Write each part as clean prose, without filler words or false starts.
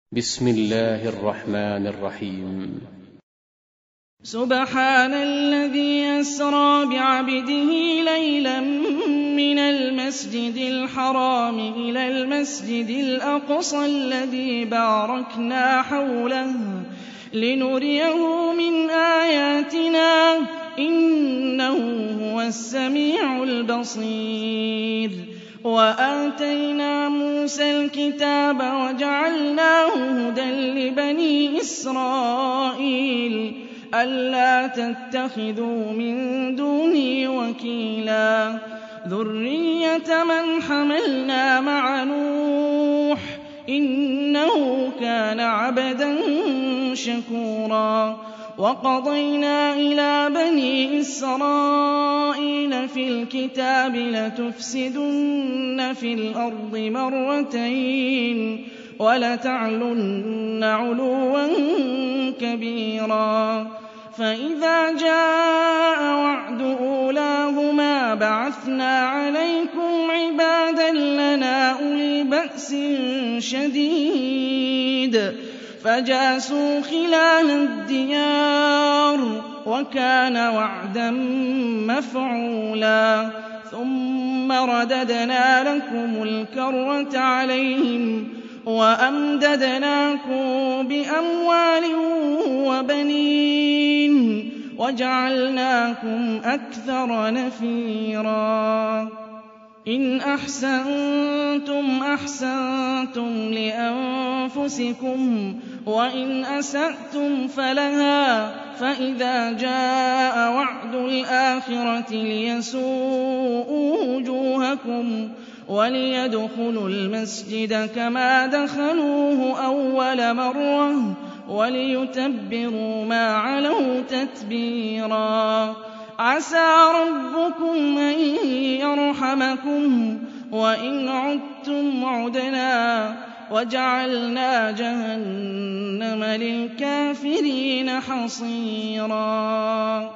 بسم الله الرحمن الرحيم. سبحان الذي أسرى بعبده ليلا من المسجد الحرام إلى المسجد الأقصى الذي باركنا حوله لنريه من آياتنا إنه هو السميع البصير. وآتينا موسى الكتاب وجعلناه هدى لبني إسرائيل ألا تتخذوا من دوني وكيلا ذرية من حملنا مع نوح إنه كان عبدا شكورا. وقضينا إلى بني إسرائيل في الكتاب لتفسدن في الأرض مرتين ولتعلن علوا كبيرا. فإذا جاء وعد أولاهما بعثنا عليكم عبادا لنا أولي بأس شديد فجاسوا خلال الديار وكان وعدا مفعولا. ثم رددنا لكم الكرة عليهم وأمددناكم بأموال وبنين وجعلناكم أكثر نفيرا. إن أحسنتم أحسنتم لأنفسكم وإن أسأتم فلها. فإذا جاء وعد الآخرة ليسوءوا وجوهكم وليدخلوا المسجد كما دخلوه أول مرة وليتبروا ما علوا تتبيرا. عسى ربكم أن يرحمكم وإن عدتم عدنا وجعلنا جهنم للكافرين حصيرا.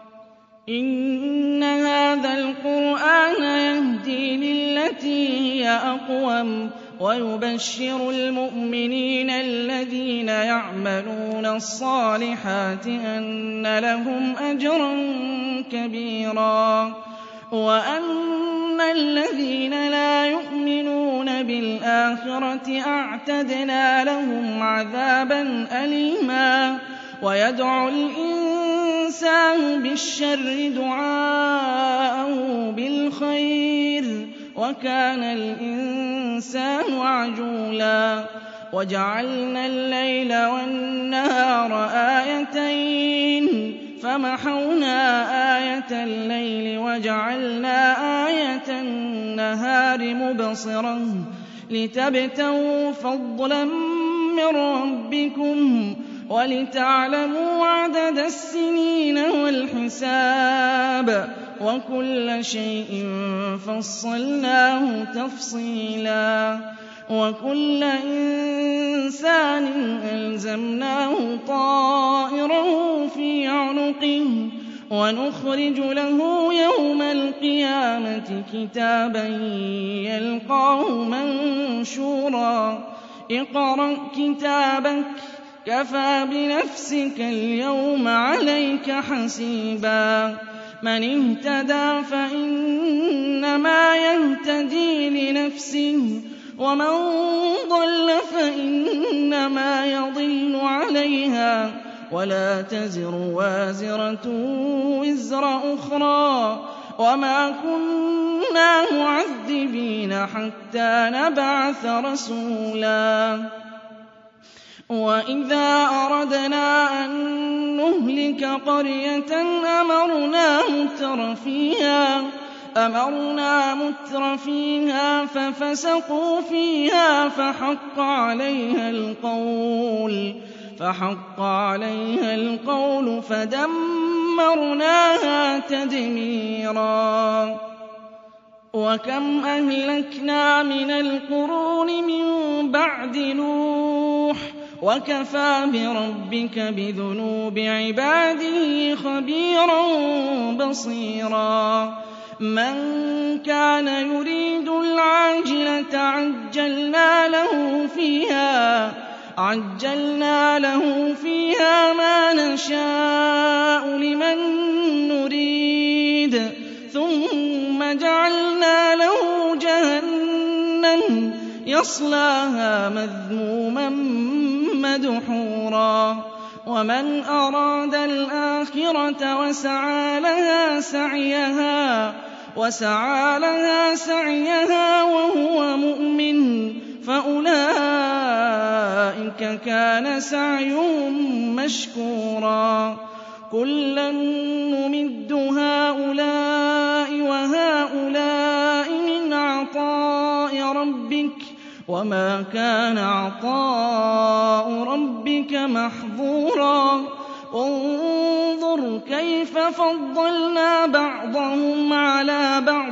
إن هذا القرآن يهدي للتي هي أقوم ويبشر المؤمنين الذين يعملون الصالحات أن لهم أجرا كبيرا وأن الذين لا يؤمنون بالآخرة أعتدنا لهم عذابا أليما. ويدعو الإنسان بالشر دعاءه بالخير وكان الإنسان عجولا. وجعلنا الليل والنهار آيتين فمحونا آية الليل وجعلنا آية النهار مبصرة لتبتغوا فضلا من ربكم ولتعلموا عدد السنين والحساب وكل شيء فصلناه تفصيلا. وكل إنسان ألزمناه طائره في عنقه ونخرج له يوم القيامة كتابا يلقاه منشورا. اقرأ كتابك كفى بنفسك اليوم عليك حسيبا. من اهتدى فإنما يهتدي لنفسه ومن ضل فإنما يضل عليها ولا تزر وازرة وزر أخرى وما كنا معذبين حتى نبعث رسولا. وإذا أردنا أن نهلك قرية أمرنا متر فيها ففسقوا فيها فحق عليها القول فدمرناها تدميرا. وكم أهلكنا من القرون من بعد نوح وكفى بربك بذنوب عباده خبيرا بصيرا. من كان يريد العاجلة عجلنا له فيها عَجَّلْنَا لَهُ فِيهَا مَا نَشَاءُ لِمَن نُّرِيدُ ثُمَّ جَعَلْنَا لَهُ جَهَنَّمَ يَصْلَاهَا مَذْمُومًا مَّدْحُورًا وَمَنْ أَرَادَ الْآخِرَةَ وَسَعَىٰ لَهَا سَعْيَهَا وَهُوَ مُؤْمِنٌ فَأُولَٰئِكَ كَانَ سَعْيُهُم مَّشْكُورًا كُلًّا نُّمِدُّ هَٰؤُلَاءِ وَهَٰؤُلَاءِ مِنْ عَطَاءِ رَبِّكَ وَمَا كَانَ عَطَاءُ رَبِّكَ مَحْظُورًا انظُرْ كَيْفَ فَضَّلْنَا بَعْضَهُمْ عَلَىٰ بَعْضٍ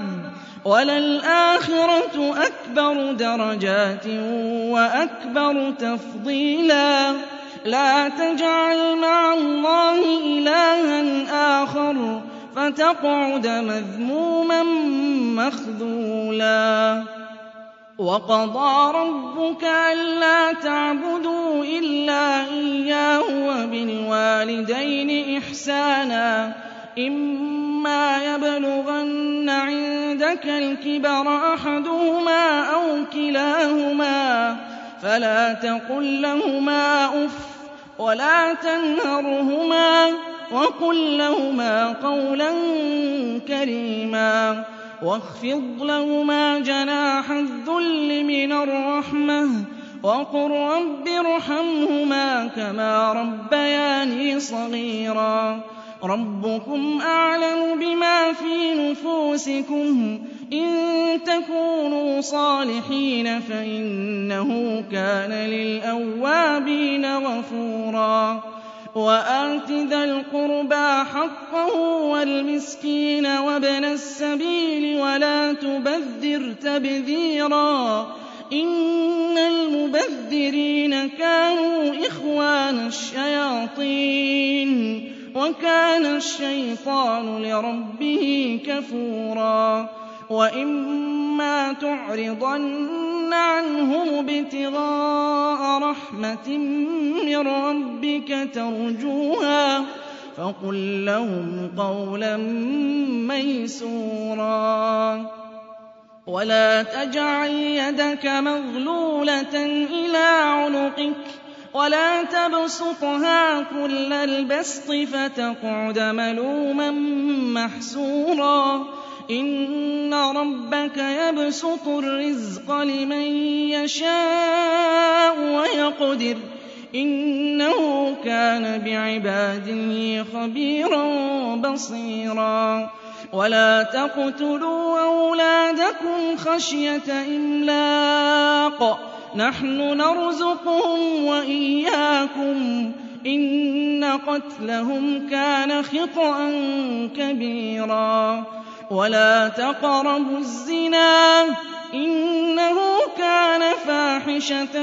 وَلَلْآخِرَةُ أَكْبَرُ دَرَجَاتٍ وَأَكْبَرُ تَفْضِيلًا لَا تَجْعَلْ مَعَ اللَّهِ إِلَٰهًا آخَرَ فَتَقْعُدَ مَذْمُومًا مَّخْذُولًا وَقَضَىٰ رَبُّكَ أَلَّا تَعْبُدُوا إِلَّا إِيَّاهُ وَبِالْوَالِدَيْنِ إِحْسَانًا إِمَّا يَبْلُغَنَّ عِندَكَ الْكِبَرَ أَحَدُهُمَا أَوْ كِلَاهُمَا فَلَا تَقُل لَّهُمَا أُفٍّ وَلَا تَنْهَرْهُمَا وَقُل لَّهُمَا قَوْلًا كَرِيمًا وَاخْفِضْ لَهُمَا جَنَاحَ الذُّلِّ مِنَ الرَّحْمَةِ وَقُل رَّبِّ ارْحَمْهُمَا كَمَا رَبَّيَانِي صَغِيرًا رَّبُّكُمْ أَعْلَمُ بِمَا فِي نُفُوسِكُمْ إِن تَكُونُوا صَالِحِينَ فَإِنَّهُ كَانَ لِلْأَوَّابِينَ غَفُورًا وَآتِ ذَا الْقُرْبَىٰ حَقَّهُ وَالْمِسْكِينَ وَابْنَ السَّبِيلِ وَلَا تُبَذِّرْ تَبْذِيرًا إِنَّ الْمُبَذِّرِينَ كَانُوا إِخْوَانَ الشَّيَاطِينِ وَكَانَ الشَّيْطَانُ لِرَبِّهِ كَفُورًا وَإِمَّا تُعْرِضَنَّ عَنْهُمُ ابْتِغَاءَ رَحْمَةٍ مِّن رَّبِّكَ تَرْجُوهَا فَقُل لَّهُمْ قَوْلًا مَّيْسُورًا وَلَا تَجْعَلْ يَدَكَ مَغْلُولَةً إِلَىٰ عُنُقِكَ وَلَا تَبْسُطْهَا كُلَّ الْبَسْطِ فَتَقْعُدَ مَلُومًا مَّحْسُورًا إِنَّ رَبَّكَ يَبْسُطُ الرِّزْقَ لِمَن يَشَاءُ وَيَقْدِرُ إِنَّهُ كَانَ بِعِبَادِهِ خَبِيرًا بَصِيرًا وَلَا تَقْتُلُوا أَوْلَادَكُمْ خَشْيَةَ إِمْلَاقٍ نَّحْنُ نَرْزُقُهُمْ وَإِيَّاكُمْ إِنَّ قَتْلَهُمْ كَانَ خِطْئًا كَبِيرًا وَلَا تَقْرَبُوا الزِّنَا إِنَّهُ كَانَ فَاحِشَةً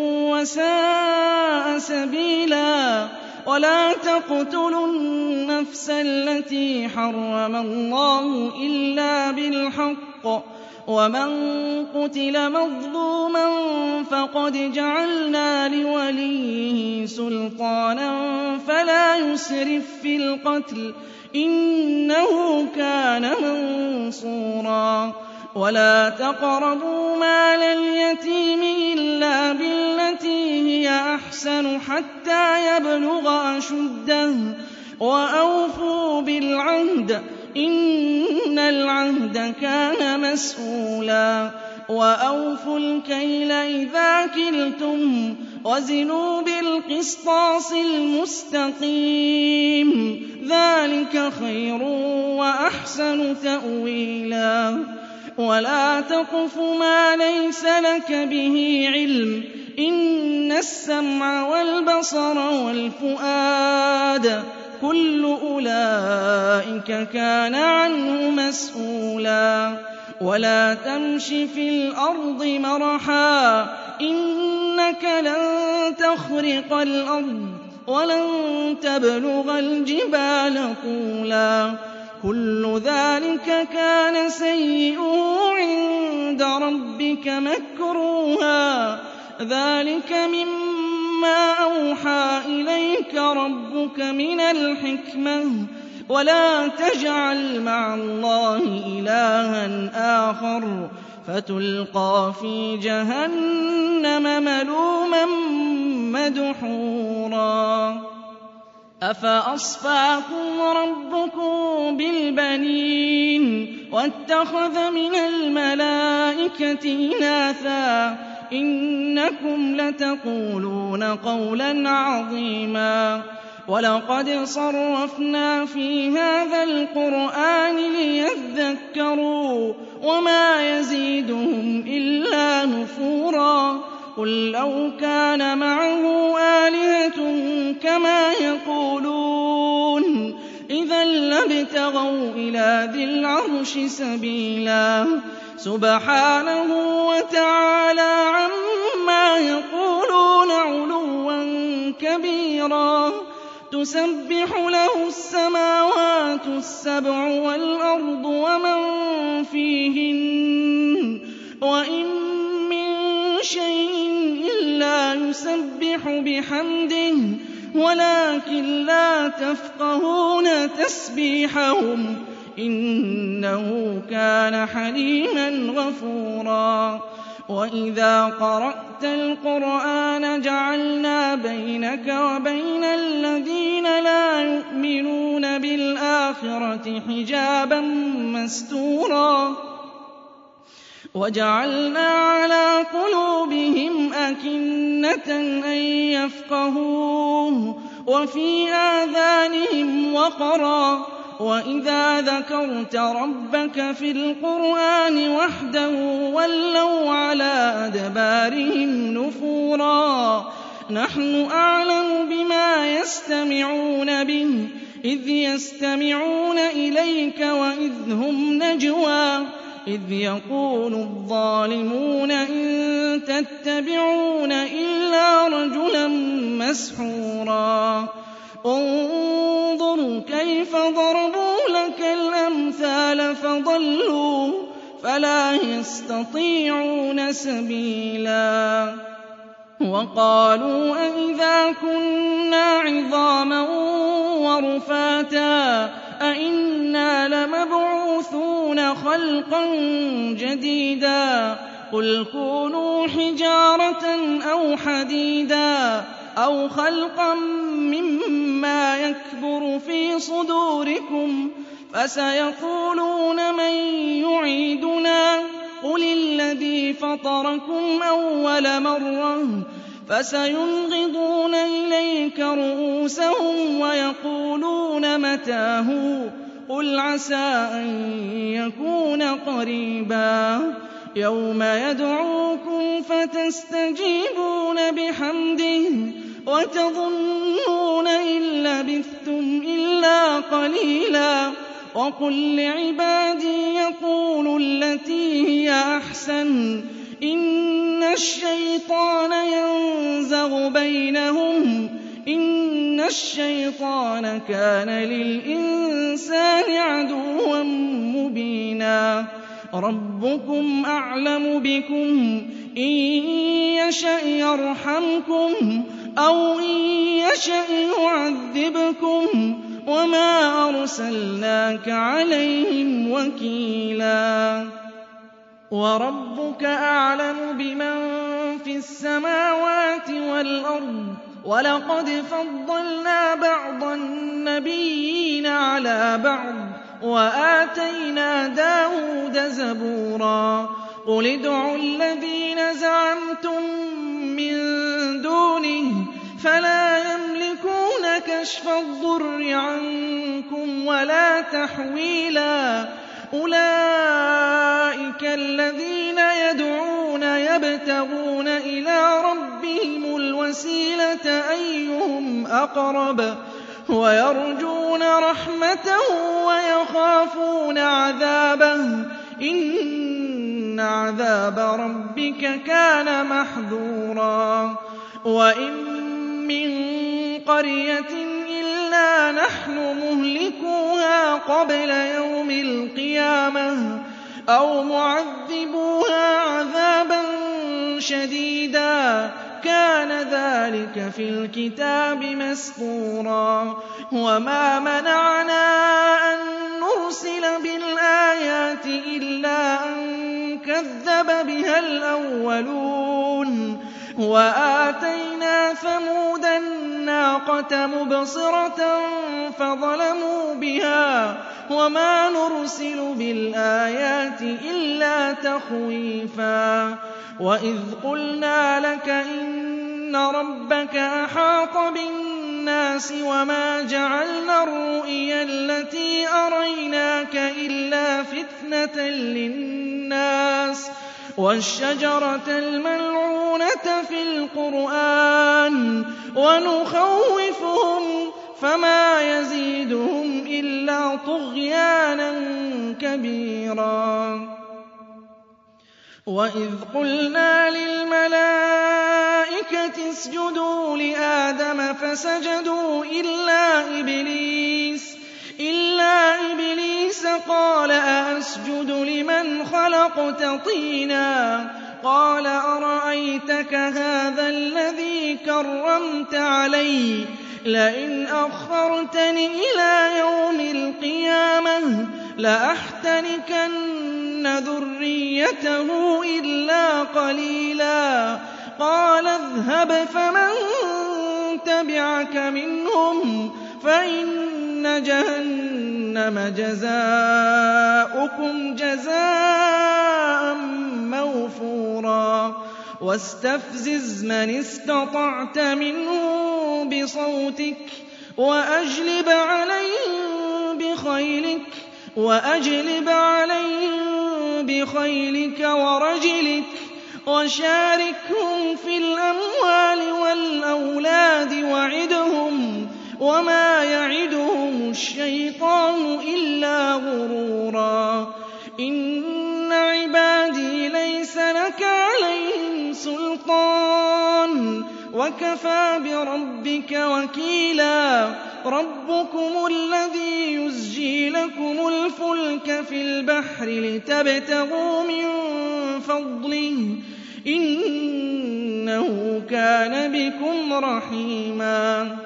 وَسَاءَ سَبِيلًا وَلَا تَقْتُلُوا النَّفْسَ الَّتِي حَرَّمَ اللَّهُ إِلَّا بِالْحَقِّ وَمَن قُتِلَ مَظْلُومًا فَقَدْ جَعَلْنَا لِوَلِيِّهِ سُلْطَانًا فَلَا يُسْرِف فِّي الْقَتْلِ إِنَّهُ كَانَ مَنصُورًا وَلَا تَقْرَبُوا مَالَ الْيَتِيمِ إِلَّا بِالَّتِي هِيَ أَحْسَنُ حَتَّىٰ يَبْلُغَ أَشُدَّهُ وَأَوْفُوا بِالْعَهْدِ إِنَّ الْعَهْدَ كَانَ مَسْئُولًا وَأَوْفُوا الْكَيْلَ إِذَا كِلْتُمْ وَزِنُوا بِالْقِسْطَاسِ الْمُسْتَقِيمِ ذَٰلِكَ خَيْرٌ وَأَحْسَنُ تَأْوِيلًا وَلَا تَقْفُ مَا لَيْسَ لَكَ بِهِ عِلْمٌ إِنَّ السَّمْعَ وَالْبَصَرَ وَالْفُؤَادَ كُلُّ أُولَٰئِكَ كَانَ عَنْهُ مَسْئُولًا وَلَا تَمْشِ فِي الْأَرْضِ مَرَحًا إِنَّكَ لَن تَخْرِقَ الْأَرْضَ وَلَن تَبْلُغَ الْجِبَالَ طُولًا كُلُّ ذَٰلِكَ كَانَ سَيِّئُهُ عِندَ رَبِّكَ مَكْرُوهًا ذَٰلِكَ مِمَّا يُؤْتِيكَ رَبُّكَ مِنَ الْحِكْمَةِ وَلَا تَجْعَلْ مَعَ اللَّهِ إِلَٰهًا آخَرَ فَتُلْقَىٰ فِي جَهَنَّمَ مَلُومًا مَّدْحُورًا أَفَأَصْفَاكُمْ رَبُّكُم بِالْبَنِينَ وَاتَّخَذَ مِنَ الْمَلَائِكَةِ إِنَاثًا إِنَّكُمْ لَتَقُولُونَ قَوْلًا عَظِيمًا وَلَقَدْ صَرَّفْنَا فِي هَٰذَا الْقُرْآنِ لِيَذَّكَّرُوا وَمَا يَزِيدُهُمْ إِلَّا نُفُورًا قُل لَّوْ كَانَ مَعَهُ آلِهَةٌ كَمَا يَقُولُونَ إِذًا لَّابْتَغَوْا إِلَىٰ ذِي الْعَرْشِ سَبِيلًا سُبْحَانَهُ وَتَعَالَىٰ عَمَّا يَقُولُونَ عُلُوًّا كَبِيرًا تُسَبِّحُ لَهُ السَّمَاوَاتُ السَّبْعُ وَالْأَرْضُ وَمَن فِيهِنَّ وَإِن مِّن شَيْءٍ إِلَّا يُسَبِّحُ بِحَمْدِهِ وَلَٰكِن لَّا تَفْقَهُونَ تَسْبِيحَهُمْ إِنَّهُ كَانَ حَلِيمًا غَفُورًا وَإِذَا قَرَأْتَ الْقُرْآنَ جَعَلْنَا بَيْنَكَ وَبَيْنَ الَّذِينَ لَا يُؤْمِنُونَ بِالْآخِرَةِ حِجَابًا مَّسْتُورًا وَجَعَلْنَا عَلَىٰ قُلُوبِهِمْ أَكِنَّةً أَن يَفْقَهُوهُ وَفِي آذَانِهِمْ وَقْرًا وَإِذَا ذَكَرْتَ رَبَّكَ فِي الْقُرْآنِ وَحْدَهُ وَلَّوْا عَلَىٰ أَدْبَارِهِمْ نُفُورًا نَّحْنُ أَعْلَمُ بِمَا يَسْتَمِعُونَ بِهِ إِذْ يَسْتَمِعُونَ إِلَيْكَ وَإِذْ هُمْ نَجْوَىٰ إِذْ يَقُولُ الظَّالِمُونَ إِن تَتَّبِعُونَ إِلَّا رَجُلًا مَّسْحُورًا انظُرْ كَيْفَ ضَرَبُوا لَكَ الْأَمْثَالَ فَضَلُّوا فَلَا يَسْتَطِيعُونَ سَبِيلًا وَقَالُوا أَإِذَا كُنَّا عِظَامًا وَرُفَاتًا أَإِنَّا لَمَبْعُوثُونَ خَلْقًا جَدِيدًا قُلْ كُونُوا حِجَارَةً أَوْ حَدِيدًا أَوْ خَلْقًا مِّمَّا يَكْبُرُ فِي صُدُورِكُمْ فَسَيَقُولُونَ مَن يُعِيدُنَا قُلِ الَّذِي فَطَرَكُمْ أَوَّلَ مَرَّةٍ فَسَيُنْغِضُونَ إِلَيْكَ رُءُوسَهُمْ وَيَقُولُونَ مَتَىٰ هُوَ قُلْ عَسَىٰ أَن يَكُونَ قَرِيبًا يَوْمَ يَدْعُوكُمْ فَتَسْتَجِيبُونَ بِحَمْدِهِ وَتَظُنُّونَ إِن لَّبِثْتُمْ إِلَّا قَلِيلًا وَقُل لِّعِبَادِي يَقُولُوا الَّتِي هِيَ أَحْسَنُ إِنَّ الشَّيْطَانَ يَنزَغُ بَيْنَهُمْ إِنَّ الشَّيْطَانَ كَانَ لِلْإِنسَانِ عَدُوًّا مُّبِينًا رَبُّكُمْ أَعْلَمُ بِكُمْ إِن يَشَأْ يَرْحَمْكُمْ أَوْ إِن يَشَأْ يُعَذِّبْكُمْ وَمَا أَرْسَلْنَاكَ عَلَيْهِمْ وَكِيلًا وَرَبُّكَ أَعْلَمُ بِمَن فِي السَّمَاوَاتِ وَالْأَرْضِ وَلَقَدْ فَضَّلْنَا بَعْضَ النَّبِيِّينَ عَلَىٰ بَعْضٍ وَآتَيْنَا دَاوُودَ زَبُورًا قُلِ ادْعُوا الَّذِينَ زَعَمْتُم مِّن دُونِهِ فَلَا يَمْلِكُونَ كَشْفَ الضُّرِّ عَنكُمْ وَلَا تَحْوِيلًا أُولَٰئِكَ الَّذِينَ يَدْعُونَ يَبْتَغُونَ إِلَىٰ رَبِّهِمُ الْوَسِيلَةَ أَيُّهُمْ أَقْرَبُ وَيَرْجُونَ رَحْمَتَهُ وَيَخَافُونَ عَذَابَهُ إِنَّ عَذَابَ رَبِّكَ كَانَ مَحْذُورًا وَإِن مِّن قَرْيَةٍ إِلَّا نَحْنُ مُهْلِكُوهَا قَبْلَ يَوْمِ الْقِيَامَةِ أَوْ مُعَذِّبُوهَا عَذَابًا شَدِيدًا كَانَ ذَٰلِكَ فِي الْكِتَابِ مَسْطُورًا وَمَا مَنَعْنَا أَن نُّرْسِلَ بِالْآيَاتِ إِلَّا أَن كَذَّبَ بِهَا الْأَوَّلُونَ وَآتَيْنَا ثَمُودَ النَّاقَةَ مُبْصِرَةً فَظَلَمُوا بِهَا وَمَا نُرْسِلُ بِالْآيَاتِ إِلَّا تَخْوِيفًا وَإِذْ قُلْنَا لَكَ إِنَّ رَبَّكَ أَحَاطَ بِالنَّاسِ وَمَا جَعَلْنَا الرُّؤْيَا الَّتِي أَرَيْنَاكَ إِلَّا فِتْنَةً لِّلنَّاسِ وَالشَّجَرَةَ الْمَلْعُونَةَ فِي الْقُرْآنِ وَنُخَوِّفُهُمْ فَمَا يَزِيدُهُمْ إِلَّا طُغْيَانًا كَبِيرًا وَإِذْ قُلْنَا لِلْمَلَائِكَةِ اسْجُدُوا لِآدَمَ فَسَجَدُوا إِلَّا إِبْلِيسَ قَالَ أَأَسْجُدُ لِمَنْ خَلَقْتَ طِينًا قَالَ أَرَأَيْتَكَ هَٰذَا الَّذِي كَرَّمْتَ عَلَيَّ لَئِنْ أَخَّرْتَنِ إِلَىٰ يَوْمِ الْقِيَامَةِ لَأَحْتَنِكَنَّ ذُرِّيَّتَهُ إِلَّا قَلِيلًا قَالَ اذْهَبْ فَمَن تَبِعَكَ مِنْهُمْ فَإِنَّ جَهَنَّمَ جَزَاؤُكُمْ جَزَاءً مَّوْفُورًا وَاسْتَفْزِزْ مَنِ اسْتَطَعْتَ مِنْهُم بِصَوْتِكَ وَأَجْلِبْ عَلَيْهِم بِخَيْلِكَ وَرَجِلِكَ وَشَارِكْهُمْ فِي الْأَمْوَالِ وَالْأَوْلَادِ وَعِدْهُمْ وَمَا يَعِدُهُمُ الشَّيْطَانُ إِلَّا غُرُورًا إِنَّ عِبَادِي لَيْسَ لَكَ عَلَيْهِمْ سُلْطَانٌ وَكَفَىٰ بِرَبِّكَ وَكِيلًا رَبُّكُمُ الَّذِي يُزْجِي لَكُمُ الْفُلْكَ فِي الْبَحْرِ لِتَبْتَغُوا مِن فَضْلِهِ إِنَّهُ كَانَ بِكُمْ رَحِيمًا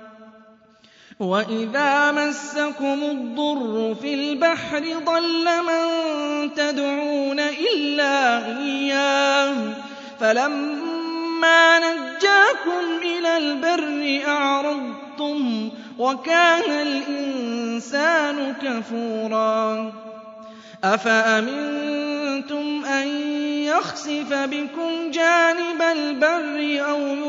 وَإِذَا مَسَّكُمُ الضُّرُّ فِي الْبَحْرِ ضَلَّ مَن تَدْعُونَ إِلَّا إِيَّاهُ فَلَمَّا نَجَّاكُمْ إِلَى الْبَرِّ أَعْرَضْتُمْ وَكَانَ الْإِنسَانُ كَفُورًا أَفَأَمِنتُمْ أَن يَخْسِفَ بِكُمْ جَانِبَ الْبَرِّ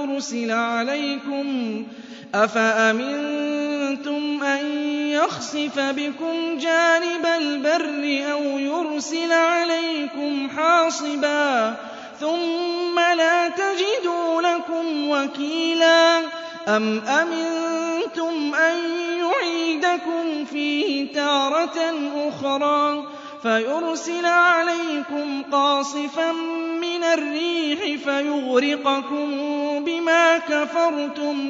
أَوْ يُرْسِلَ عَلَيْكُمْ حَاصِبًا ثُمَّ لَا تَجِدُوا لَكُمْ وَكِيلًا أَمْ أَمِنتُمْ أَن يُعِيدَكُمْ فِيهِ تَارَةً أُخْرَىٰ فَيُرْسِلَ عَلَيْكُمْ قَاصِفًا مِّنَ الرِّيحِ فَيُغْرِقَكُم بِمَا كَفَرْتُمْ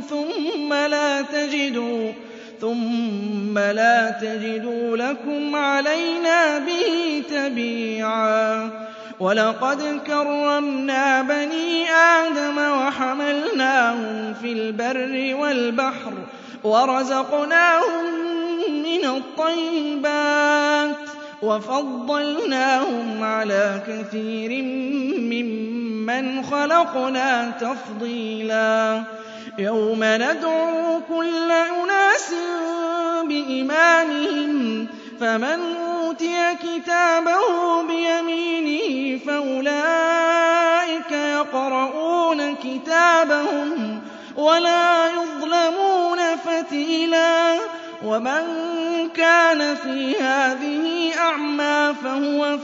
ثُمَّ لَا تَجِدُوا لَكُمْ عَلَيْنَا بِهِ تَبِيعًا وَلَقَدْ كَرَّمْنَا بَنِي آدَمَ وَحَمَلْنَاهُمْ فِي الْبَرِّ وَالْبَحْرِ وَرَزَقْنَاهُم مِّنَ الطَّيِّبَاتِ وَفَضَّلْنَاهُمْ عَلَىٰ كَثِيرٍ مِّمَّنْ خَلَقْنَا تَفْضِيلًا يَوْمَ نَدْعُو كُلَّ أُنَاسٍ بِإِمَامِهِمْ فَمَنْ أُوتِيَ كِتَابَهُ بِيَمِينِهِ فَأُولَٰئِكَ يَقْرَءُونَ كِتَابَهُمْ وَلَا يُظْلَمُونَ فَتِيلًا وَمَن كَانَ فِي هَٰذِهِ أَعْمَىٰ فَهُوَ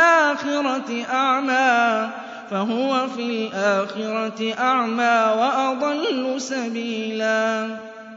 فِي الْآخِرَةِ أَعْمَىٰ وَأَضَلُّ سَبِيلًا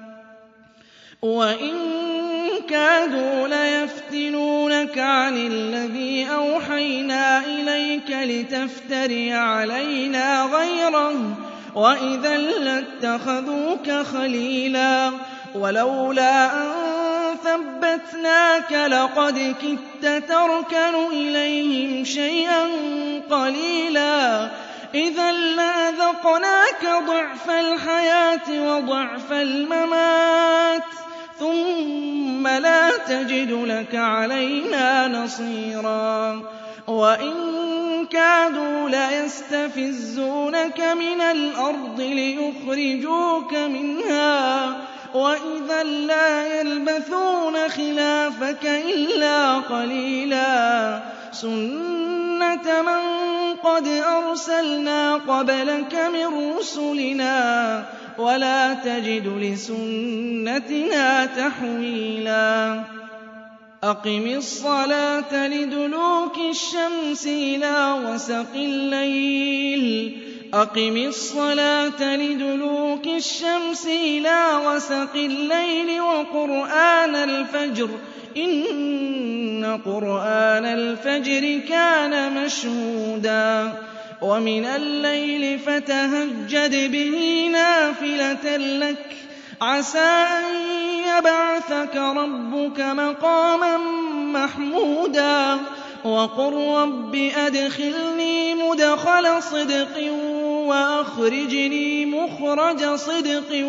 وَإِن كَادُوا لَيَفْتِنُونَكَ عَنِ الَّذِي أَوْحَيْنَا إِلَيْكَ لِتَفْتَرِيَ عَلَيْنَا غَيْرَهُ وَإِذًا لَّاتَّخَذُوكَ خَلِيلًا وَلَوْلَا أَن ثَبَّتْنَاكَ لَقَدْ كِدتَّ تَرْكَنُ إِلَيْهِمْ شَيْئًا قَلِيلًا إِذًا لَّأَذَقْنَاكَ ضِعْفَ الْحَيَاةِ وَضِعْفَ الْمَمَاتِ ثُمَّ لَا تَجِدُ لَكَ عَلَيْنَا نَصِيرًا وَإِن كَادُوا لَيَسْتَفِزُّونَكَ مِنَ الْأَرْضِ لِيُخْرِجُوكَ مِنْهَا وَإِذًا لَّا يَلْبَثُونَ خِلَافَكَ إِلَّا قَلِيلًا سُنَّةَ مَن قَدْ أَرْسَلْنَا قَبْلَكَ مِن رُّسُلِنَا وَلَا تَجِدُ لِسُنَّتِنَا تَحْوِيلًا أَقِمِ الصَّلَاةَ لِدُلُوكِ الشَّمْسِ إِلَىٰ غَسَقِ اللَّيْلِ أَقِمِ الصَّلَاةَ لِدُلُوكِ الشَّمْسِ إِلَىٰ غَسَقِ اللَّيْلِ وَقُرْآنَ الْفَجْرِ إِنَّ قُرْآنَ الْفَجْرِ كَانَ مَشْهُودًا وَمِنَ اللَّيْلِ فَتَهَجَّدْ بِهِ نَافِلَةً لَّكَ عَسَىٰ أَن يَبْعَثَكَ رَبُّكَ مَقَامًا مَّحْمُودًا وَقُل رَّبِّ أَدْخِلْنِي مُدْخَلَ صِدْقٍ وَأَخْرِجْنِي مُخْرَجَ صِدْقٍ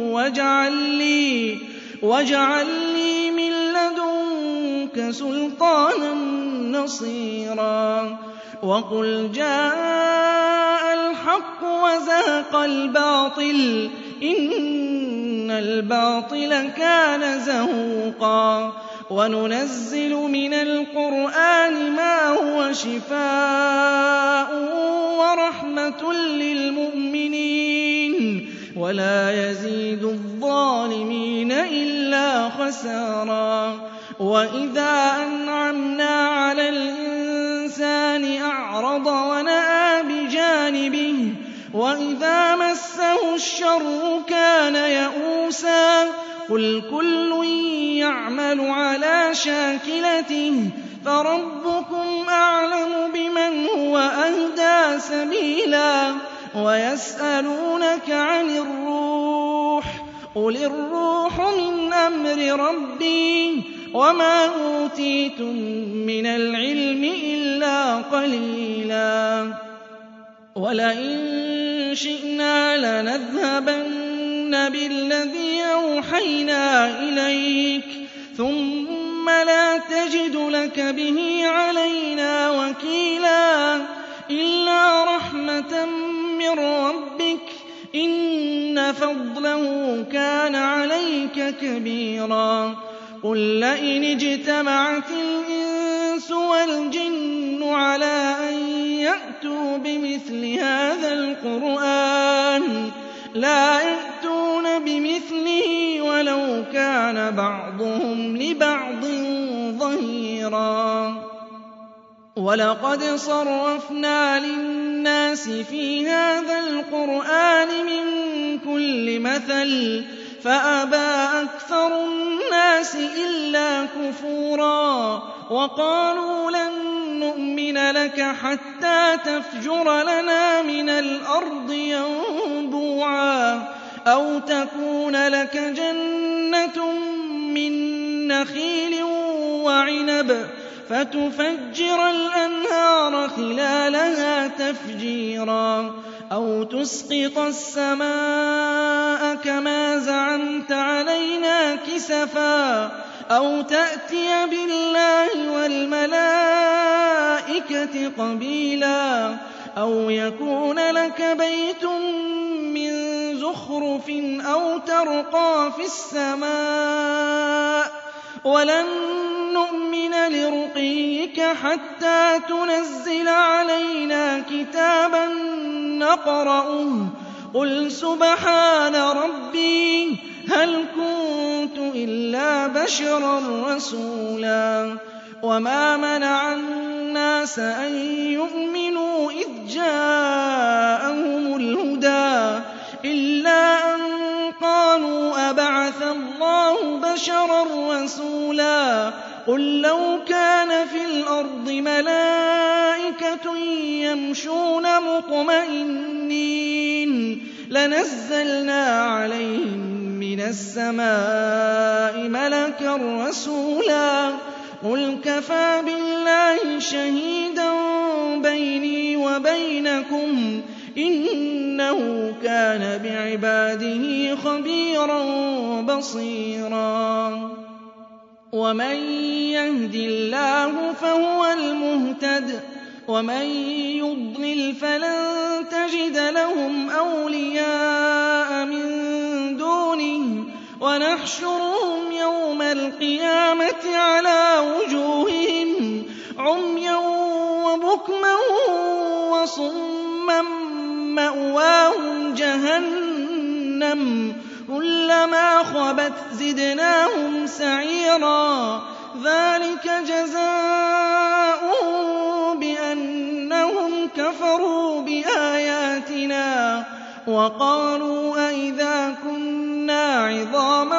وَاجْعَل لِّي مِن لَّدُنكَ سُلْطَانًا نَّصِيرًا وَقُلْ جَاءَ الْحَقُّ وَزَهَقَ الْبَاطِلُ إِنَّ الْبَاطِلَ كَانَ زَهُوقًا وَنُنَزِّلُ مِنَ الْقُرْآنِ مَا هُوَ شِفَاءٌ وَرَحْمَةٌ لِّلْمُؤْمِنِينَ وَلَا يَزِيدُ الظَّالِمِينَ إِلَّا خَسَارًا وَإِذَا أَنْعَمْنَا عَلَى الْإِنسَانِ أَعْرَضَ وَنَأَىٰ بِجَانِبِهِ وَإِذَا مَسَّهُ الشَّرُّ كَانَ يَئُوسًا قُلْ كُلٌّ يَعْمَلُ عَلَىٰ شَاكِلَتِهِ فَرَبُّكُمْ أَعْلَمُ بِمَنْ هُوَ أَهْدَىٰ سَبِيلًا وَيَسْأَلُونَكَ عَنِ الرُّوحِ قُلِ الرُّوحُ مِنْ أَمْرِ رَبِّي وَمَا أُوتِيتُم مِّنَ الْعِلْمِ إِلَّا قَلِيلًا وَلَئِن شِئْنَا لَنَذْهَبَنَّ بِالَّذِي أَوْحَيْنَا إِلَيْكَ ثُمَّ لَا تَجِدُ لَكَ بِهِ عَلَيْنَا وَكِيلًا إِلَّا رَحْمَةً مِّن رَّبِّكَ إِنَّ فَضْلَهُ كَانَ عَلَيْكَ كَبِيرًا قُل لَّئِنِ اجْتَمَعَتِ الْإِنسُ وَالْجِنُّ عَلَىٰ أَن يَأْتُوا بِمِثْلِ هَٰذَا الْقُرْآنِ لَا يَأْتُونَ بِمِثْلِهِ وَلَوْ كَانَ بَعْضُهُمْ لِبَعْضٍ ظَهِيرًا وَلَقَدْ صَرَّفْنَا لِلنَّاسِ فِي هَٰذَا الْقُرْآنِ مِن كُلِّ مَثَلٍ فَأَبَىٰ أَكْثَرُ النَّاسِ إِلَّا كُفُورًا وَقَالُوا لَن نُّؤْمِنَ لَكَ حَتَّىٰ تَفْجُرَ لَنَا مِنَ الْأَرْضِ يَنبُوعًا أَوْ تَكُونَ لَكَ جَنَّةٌ مِّن نَّخِيلٍ وَعِنَبٍ فَتُفَجِّرَ الْأَنْهَارَ خِلَالَهَا تَفْجِيرًا أَوْ تُسْقِطَ السَّمَاءَ كَمَا زَعَمْتَ عَلَيْنَا كِسَفًا أَوْ تَأْتِيَ بِاللَّهِ وَالْمَلَائِكَةِ قَبِيلًا أَوْ يَكُونَ لَكَ بَيْتٌ مِّن زُخْرُفٍ أَوْ تَرْقَىٰ فِي السَّمَاءِ وَلَن نُّؤْمِنَ لِرُقِيِّكَ حَتَّىٰ تُنَزِّلَ عَلَيْنَا كِتَابًا نَّقْرَؤُهُ قُلْ سُبْحَانَ رَبِّي هَلْ كُنتُ إِلَّا بَشَرًا رَّسُولًا وَمَا مَنَعَ النَّاسَ أَن يُؤْمِنُوا إِذْ جَاءَهُمُ الْهُدَىٰ إِلَّا أَن قَالُوا أَبَعَثَ اللَّهُ بَشَرًا رَّسُولًا قُل لَّوْ كَانَ فِي الْأَرْضِ مَلَائِكَةٌ يَمْشُونَ مُطْمَئِنِّينَ لَنَزَّلْنَا عَلَيْهِم مِّنَ السَّمَاءِ مَلَكًا رَّسُولًا قُلْ كَفَىٰ بِاللَّهِ شَهِيدًا بَيْنِي وَبَيْنَكُمْ ۚ إِنَّهُ كَانَ بِعِبَادِهِ خَبِيرًا بَصِيرًا وَمَن يَهْدِ اللَّهُ فَهُوَ الْمُهْتَدِ ۖ وَمَن يُضْلِلْ فَلَن تَجِدَ لَهُمْ أَوْلِيَاءَ مِن دُونِهِ ۖ وَنَحْشُرُهُمْ يَوْمَ الْقِيَامَةِ عَلَىٰ وُجُوهِهِمْ عُمْيًا وَبُكْمًا وَصُمًّا مَّأْوَاهُمْ جَهَنَّمُ كُلَّمَا خَبَتْ زِدْنَاهُمْ سَعِيرًا ذَٰلِكَ جَزَاؤُهُم بِأَنَّهُمْ كَفَرُوا بِآيَاتِنَا وَقَالُوا أَإِذَا كُنَّا عِظَامًا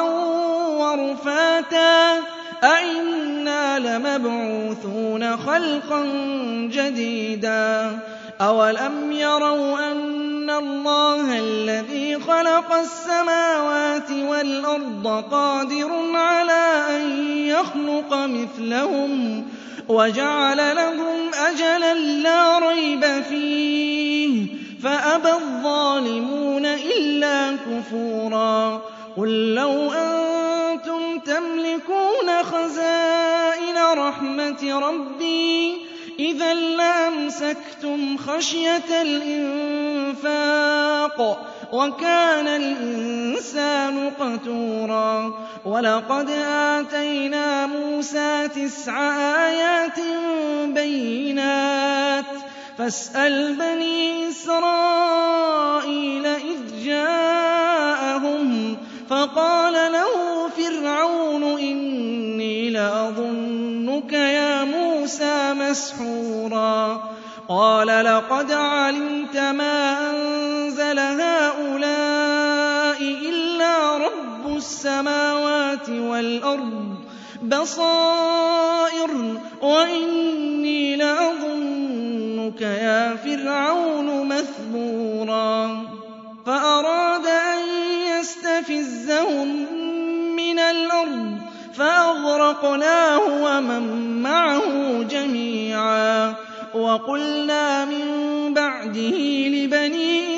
وَرُفَاتًا أَإِنَّا لَمَبْعُوثُونَ خَلْقًا جَدِيدًا أَوَلَمْ يَرَوْا أَنَّ اللَّهَ الَّذِي خَلَقَ السَّمَاوَاتِ وَالْأَرْضَ قَادِرٌ عَلَىٰ أَن يَخْلُقَ مِثْلَهُمْ وَجَعَلَ لَهُمْ أَجَلًا لَّا رَيْبَ فِيهِ فَأَبَى الظَّالِمُونَ إِلَّا كُفُورًا قُل لَّوْ أَنتُمْ تَمْلِكُونَ خَزَائِنَ رَحْمَةِ رَبِّي إِذًا لَّأَمْسَكْتُمْ خَشْيَةَ الْإِنفَاقِ ۚ وَكَانَ الْإِنسَانُ قَتُورًا وَلَقَدْ آتَيْنَا مُوسَىٰ 9 آيَاتٍ بَيِّنَاتٍ فَاسْأَلْ بَنِي إِسْرَائِيلَ إِذْ جَاءَهُمْ فَقَالَ لَهُ فِرْعَوْنُ إِنِّي لَأَظُنُّكَ يَا مُوسَىٰ مَسْحُورًا قَالَ لَقَدْ عَلِمْتَ مَا أَنزَلَ هَٰؤُلَاءِ إِلَّا رَبُّ السَّمَاوَاتِ وَالْأَرْضِ بَصَائِرَ وَإِنِّي لَأَظُنُّكَ يَا فِرْعَوْنُ مَثْبُورًا فَأَرَادَ أَن يَسْتَفِزَّهُم مِّنَ الْأَرْضِ فَأَغْرَقْنَاهُ وَمَن مَّعَهُ جَمِيعًا وَقُلْنَا مِن بَعْدِهِ لِبَنِي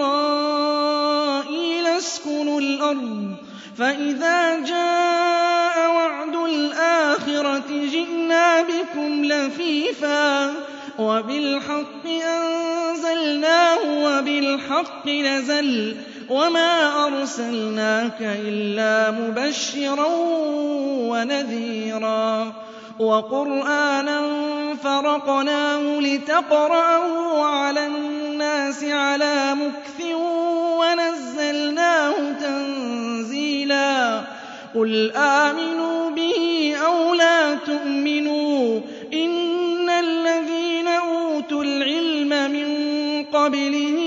إِسْرَائِيلَ اسْكُنُوا الْأَرْضَ فَإِذَا جَاءَ وَعْدُ الْآخِرَةِ جِئْنَا بِكُمْ لَفِيفًا وَبِالْحَقِّ أَنزَلْنَاهُ وَبِالْحَقِّ نَزَلَ وَمَا أَرْسَلْنَاكَ إِلَّا مُبَشِّرًا وَنَذِيرًا وَقُرْآنًا فَرَقْنَاهُ لِتَقْرَأَهُ عَلَى النَّاسِ عَلَىٰ مُكْثٍ وَنَزَّلْنَاهُ تَنزِيلًا قُلْ آمِنُوا بِهِ أَوْ لَا تُؤْمِنُوا إِنَّ الَّذِينَ أُوتُوا الْعِلْمَ مِن قَبْلِهِ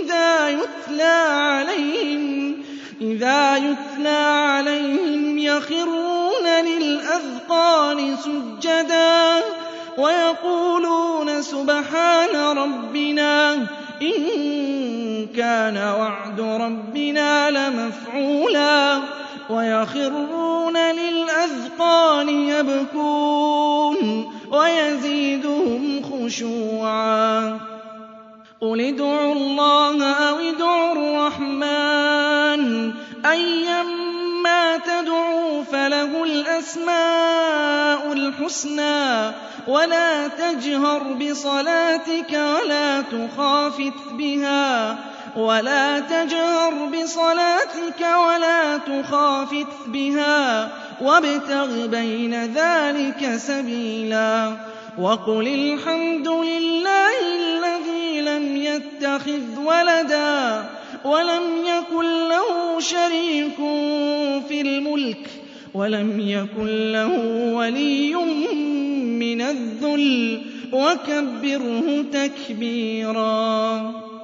إِذَا يُتْلَىٰ عَلَيْهِمْ يَخِرُّونَ لِلْأَذْقَانِ سُجَّدًا وَيَقُولُونَ سُبْحَانَ رَبِّنَا إِن كَانَ وَعْدُ رَبِّنَا لَمَفْعُولًا وَيَخِرُّونَ لِلْأَذْقَانِ يَبْكُونَ وَيَزِيدُهُمْ خُشُوعًا قُلِ ادْعُوا اللَّهَ أَوِ ادْعُوا الرَّحْمَٰنَ أَيًّا مَّا تَدْعُوا فَلَهُ الْأَسْمَاءُ الْحُسْنَىٰ وَلَا تَجْهَرْ بِصَلَاتِكَ وَلَا تُخَافِتْ بِهَا وَابْتَغِ بَيْنَ ذَٰلِكَ سَبِيلًا وَقُلِ الْحَمْدُ لِلَّهِ الَّذِي لَمْ يَتَّخِذْ وَلَدًا وَلَمْ يَكُن لَّهُ شَرِيكٌ فِي الْمُلْكِ وَلَمْ يَكُن لَّهُ وَلِيٌّ مِّنَ الذُّلِّ وَكَبِّرْهُ تَكْبِيرًا